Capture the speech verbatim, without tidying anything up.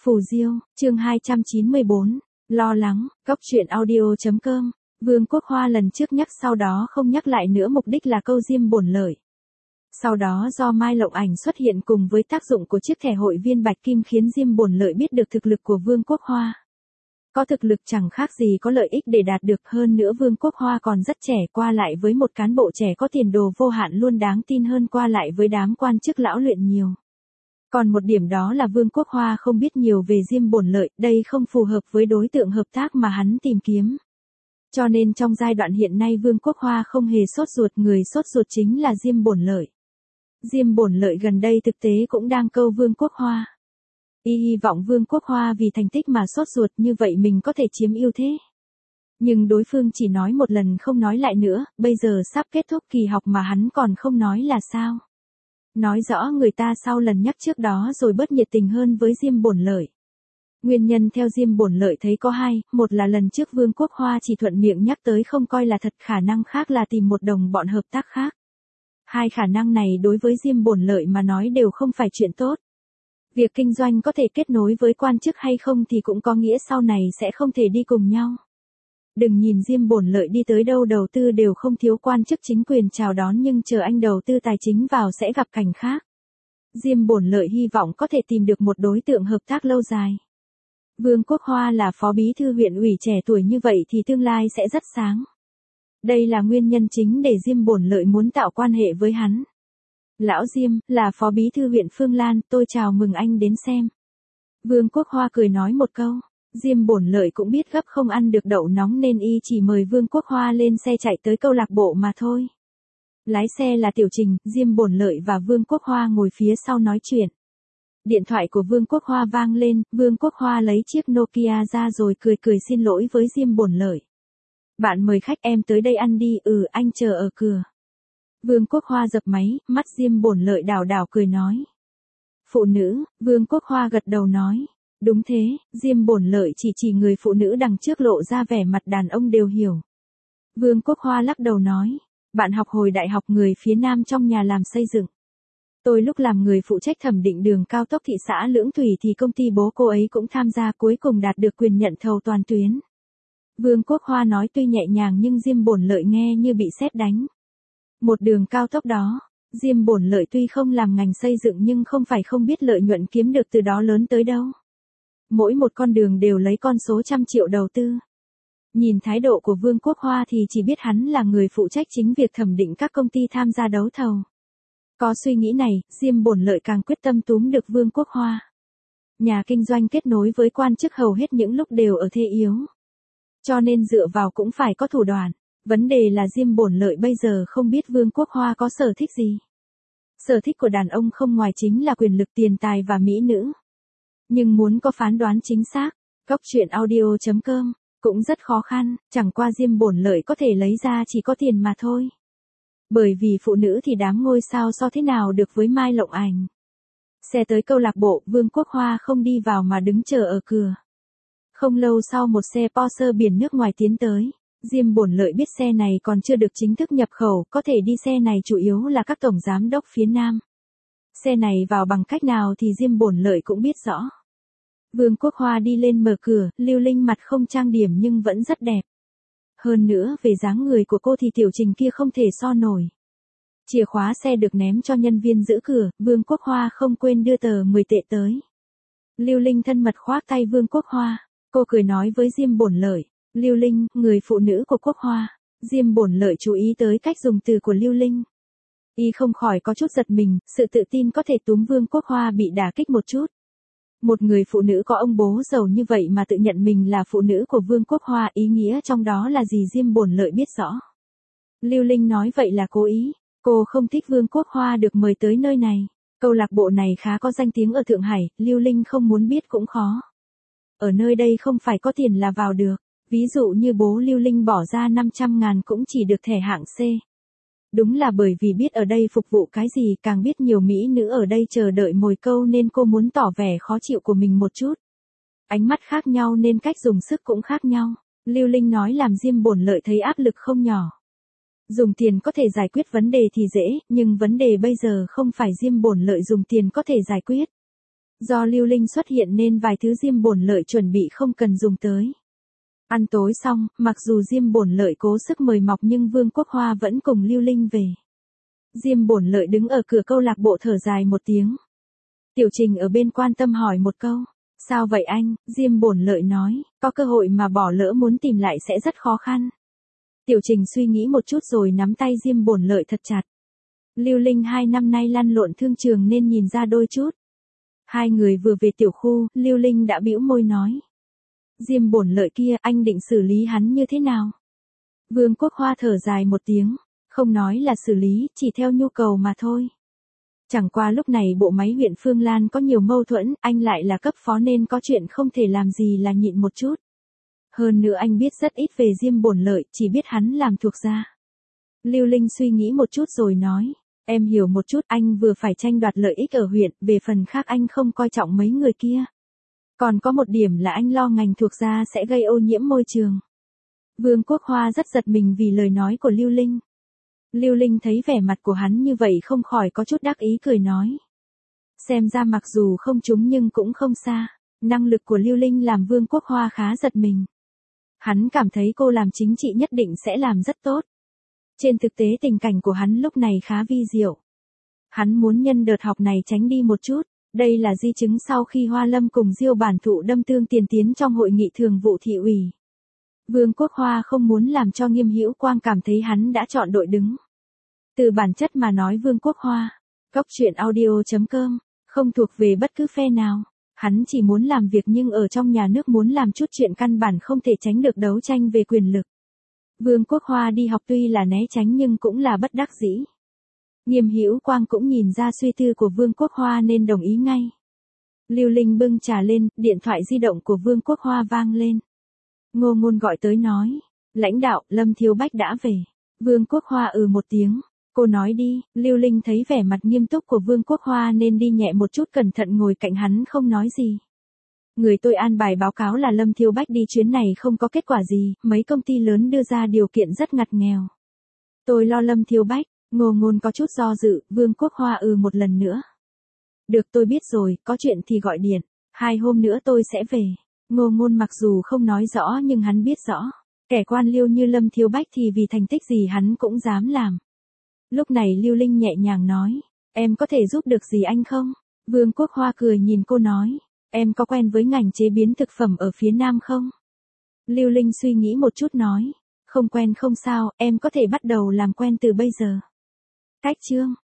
Phù Diêu, chương hai trăm chín mươi bốn, lo lắng, Cốc truyện audio chấm com. Vương Quốc Hoa lần trước nhắc sau đó không nhắc lại nữa, mục đích là câu diêm bổn lợi. Sau đó do Mai Lộng Ảnh xuất hiện cùng với tác dụng của chiếc thẻ hội viên bạch kim khiến diêm bổn lợi biết được thực lực của Vương Quốc Hoa. Có thực lực chẳng khác gì có lợi ích để đạt được, hơn nữa Vương Quốc Hoa còn rất trẻ, qua lại với một cán bộ trẻ có tiền đồ vô hạn luôn đáng tin hơn qua lại với đám quan chức lão luyện nhiều. Còn một điểm đó là Vương Quốc Hoa không biết nhiều về diêm bổn lợi, đây không phù hợp với đối tượng hợp tác mà hắn tìm kiếm. Cho nên trong giai đoạn hiện nay Vương Quốc Hoa không hề sốt ruột, người sốt ruột chính là diêm bổn lợi. Diêm bổn lợi gần đây thực tế cũng đang câu Vương Quốc Hoa. Y hy vọng Vương Quốc Hoa vì thành tích mà sốt ruột, như vậy mình có thể chiếm ưu thế. Nhưng đối phương chỉ nói một lần không nói lại nữa, bây giờ sắp kết thúc kỳ học mà hắn còn không nói là sao? Nói rõ người ta sau lần nhắc trước đó rồi bớt nhiệt tình hơn với diêm bổn lợi. Nguyên nhân theo diêm bổn lợi thấy có hai, một là lần trước Vương Quốc Hoa chỉ thuận miệng nhắc tới không coi là thật, khả năng khác là tìm một đồng bọn hợp tác khác. Hai khả năng này đối với diêm bổn lợi mà nói đều không phải chuyện tốt. Việc kinh doanh có thể kết nối với quan chức hay không thì cũng có nghĩa sau này sẽ không thể đi cùng nhau. Đừng nhìn diêm bổn lợi đi tới đâu đầu tư đều không thiếu quan chức chính quyền chào đón, nhưng chờ anh đầu tư tài chính vào sẽ gặp cảnh khác. Diêm bổn lợi hy vọng có thể tìm được một đối tượng hợp tác lâu dài. Vương Quốc Hoa là phó bí thư huyện ủy trẻ tuổi như vậy thì tương lai sẽ rất sáng. Đây là nguyên nhân chính để diêm bổn lợi muốn tạo quan hệ với hắn. Lão Diêm, là phó bí thư huyện Phương Lan, tôi chào mừng anh đến xem. Vương Quốc Hoa cười nói một câu. Diêm bổn lợi cũng biết gấp không ăn được đậu nóng nên y chỉ mời Vương Quốc Hoa lên xe chạy tới câu lạc bộ mà thôi. Lái xe là Tiểu Trình, Diêm bổn lợi và Vương Quốc Hoa ngồi phía sau nói chuyện. Điện thoại của Vương Quốc Hoa vang lên, Vương Quốc Hoa lấy chiếc Nokia ra rồi cười cười xin lỗi với diêm bổn lợi. Bạn mời khách, em tới đây ăn đi, ừ anh chờ ở cửa. Vương Quốc Hoa dập máy, mắt diêm bổn lợi đảo đảo cười nói. Phụ nữ, Vương Quốc Hoa gật đầu nói. Đúng thế, diêm bổn lợi chỉ chỉ người phụ nữ đằng trước lộ ra vẻ mặt đàn ông đều hiểu. Vương Quốc Hoa lắc đầu nói. Bạn học hồi đại học, người phía Nam trong nhà làm xây dựng. Tôi lúc làm người phụ trách thẩm định đường cao tốc thị xã Lưỡng Thủy thì công ty bố cô ấy cũng tham gia, cuối cùng đạt được quyền nhận thầu toàn tuyến. Vương Quốc Hoa nói tuy nhẹ nhàng nhưng diêm bổn lợi nghe như bị sét đánh. Một đường cao tốc đó, diêm bổn lợi tuy không làm ngành xây dựng nhưng không phải không biết lợi nhuận kiếm được từ đó lớn tới đâu. Mỗi một con đường đều lấy con số trăm triệu đầu tư. Nhìn thái độ của Vương Quốc Hoa thì chỉ biết hắn là người phụ trách chính việc thẩm định các công ty tham gia đấu thầu. Có suy nghĩ này, diêm bổn lợi càng quyết tâm túm được Vương Quốc Hoa. Nhà kinh doanh kết nối với quan chức hầu hết những lúc đều ở thế yếu. Cho nên dựa vào cũng phải có thủ đoạn. Vấn đề là diêm bổn lợi bây giờ không biết Vương Quốc Hoa có sở thích gì. Sở thích của đàn ông không ngoài chính là quyền lực, tiền tài và mỹ nữ. Nhưng muốn có phán đoán chính xác, Cốc truyện audio chấm com, cũng rất khó khăn, chẳng qua diêm bổn lợi có thể lấy ra chỉ có tiền mà thôi. Bởi vì phụ nữ thì đám ngôi sao so thế nào được với Mai Lộng Ảnh. Xe tới câu lạc bộ, Vương Quốc Hoa không đi vào mà đứng chờ ở cửa. Không lâu sau một xe Porsche biển nước ngoài tiến tới. Diêm bổn lợi biết xe này còn chưa được chính thức nhập khẩu, có thể đi xe này chủ yếu là các tổng giám đốc phía Nam. Xe này vào bằng cách nào thì diêm bổn lợi cũng biết rõ. Vương Quốc Hoa đi lên mở cửa, Lưu Linh mặt không trang điểm nhưng vẫn rất đẹp. Hơn nữa về dáng người của cô thì Tiểu Trình kia không thể so nổi. Chìa khóa xe được ném cho nhân viên giữ cửa, Vương Quốc Hoa không quên đưa tờ mười tệ tới. Lưu Linh thân mật khoác tay Vương Quốc Hoa, cô cười nói với diêm bổn lợi. Lưu Linh, người phụ nữ của Quốc Hoa. Diêm bổn lợi chú ý tới cách dùng từ của Lưu Linh. Y không khỏi có chút giật mình, sự tự tin có thể túm Vương Quốc Hoa bị đả kích một chút. Một người phụ nữ có ông bố giàu như vậy mà tự nhận mình là phụ nữ của Vương Quốc Hoa, ý nghĩa trong đó là gì diêm bổn lợi biết rõ. Lưu Linh nói vậy là cố ý, cô không thích Vương Quốc Hoa được mời tới nơi này. Câu lạc bộ này khá có danh tiếng ở Thượng Hải, Lưu Linh không muốn biết cũng khó. Ở nơi đây không phải có tiền là vào được. Ví dụ như bố Lưu Linh bỏ ra năm trăm ngàn cũng chỉ được thẻ hạng C. Đúng là bởi vì biết ở đây phục vụ cái gì, càng biết nhiều mỹ nữ ở đây chờ đợi mồi câu nên cô muốn tỏ vẻ khó chịu của mình một chút. Ánh mắt khác nhau nên cách dùng sức cũng khác nhau. Lưu Linh nói làm diêm bổn lợi thấy áp lực không nhỏ. Dùng tiền có thể giải quyết vấn đề thì dễ, nhưng vấn đề bây giờ không phải diêm bổn lợi dùng tiền có thể giải quyết. Do Lưu Linh xuất hiện nên vài thứ Diêm Bổn Lợi chuẩn bị không cần dùng tới. Ăn tối xong, mặc dù Diêm Bổn Lợi cố sức mời mọc nhưng Vương Quốc Hoa vẫn cùng Lưu Linh về. Diêm Bổn Lợi đứng ở cửa câu lạc bộ thở dài một tiếng. Tiểu Trình ở bên quan tâm hỏi một câu. Sao vậy anh? Diêm Bổn Lợi nói, có cơ hội mà bỏ lỡ muốn tìm lại sẽ rất khó khăn. Tiểu Trình suy nghĩ một chút rồi nắm tay Diêm Bổn Lợi thật chặt. Lưu Linh hai năm nay lăn lộn thương trường nên nhìn ra đôi chút. Hai người vừa về tiểu khu, Lưu Linh đã bĩu môi nói. Diêm Bổn Lợi kia, anh định xử lý hắn như thế nào? Vương Quốc Hoa thở dài một tiếng, không nói là xử lý, chỉ theo nhu cầu mà thôi. Chẳng qua lúc này bộ máy huyện Phương Lan có nhiều mâu thuẫn, anh lại là cấp phó nên có chuyện không thể làm gì là nhịn một chút. Hơn nữa anh biết rất ít về Diêm Bổn Lợi, chỉ biết hắn làm thuộc gia. Lưu Linh suy nghĩ một chút rồi nói, em hiểu một chút, anh vừa phải tranh đoạt lợi ích ở huyện, về phần khác anh không coi trọng mấy người kia. Còn có một điểm là anh lo ngành thuộc gia sẽ gây ô nhiễm môi trường. Vương Quốc Hoa rất giật mình vì lời nói của Lưu Linh. Lưu Linh thấy vẻ mặt của hắn như vậy không khỏi có chút đắc ý cười nói. Xem ra mặc dù không trúng nhưng cũng không xa. Năng lực của Lưu Linh làm Vương Quốc Hoa khá giật mình. Hắn cảm thấy cô làm chính trị nhất định sẽ làm rất tốt. Trên thực tế tình cảnh của hắn lúc này khá vi diệu. Hắn muốn nhân đợt học này tránh đi một chút. Đây là di chứng sau khi Hoa Lâm cùng Diêu Bản Thụ đâm tương tiền tiến trong hội nghị thường vụ thị ủy. Vương Quốc Hoa không muốn làm cho Nghiêm Hữu Quang cảm thấy hắn đã chọn đội đứng. Từ bản chất mà nói Vương Quốc Hoa, Cốc Truyện Audio chấm com, không thuộc về bất cứ phe nào. Hắn chỉ muốn làm việc nhưng ở trong nhà nước muốn làm chút chuyện căn bản không thể tránh được đấu tranh về quyền lực. Vương Quốc Hoa đi học tuy là né tránh nhưng cũng là bất đắc dĩ. Nghiêm Hữu Quang cũng nhìn ra suy tư của Vương Quốc Hoa nên đồng ý ngay. Lưu Linh bưng trà lên, điện thoại di động của Vương Quốc Hoa vang lên. Ngô Ngôn gọi tới nói, lãnh đạo, Lâm Thiếu Bách đã về. Vương Quốc Hoa ừ một tiếng, cô nói đi. Lưu Linh thấy vẻ mặt nghiêm túc của Vương Quốc Hoa nên đi nhẹ một chút cẩn thận ngồi cạnh hắn không nói gì. Người tôi an bài báo cáo là Lâm Thiếu Bách đi chuyến này không có kết quả gì, mấy công ty lớn đưa ra điều kiện rất ngặt nghèo. Tôi lo Lâm Thiếu Bách. Ngô Ngôn có chút do dự, Vương Quốc Hoa ừ một lần nữa. Được tôi biết rồi, có chuyện thì gọi điện, hai hôm nữa tôi sẽ về. Ngô Ngôn mặc dù không nói rõ nhưng hắn biết rõ, kẻ quan liêu như Lâm Thiếu Bách thì vì thành tích gì hắn cũng dám làm. Lúc này Lưu Linh nhẹ nhàng nói, em có thể giúp được gì anh không? Vương Quốc Hoa cười nhìn cô nói, em có quen với ngành chế biến thực phẩm ở phía Nam không? Lưu Linh suy nghĩ một chút nói, không quen không sao, em có thể bắt đầu làm quen từ bây giờ. Cách chương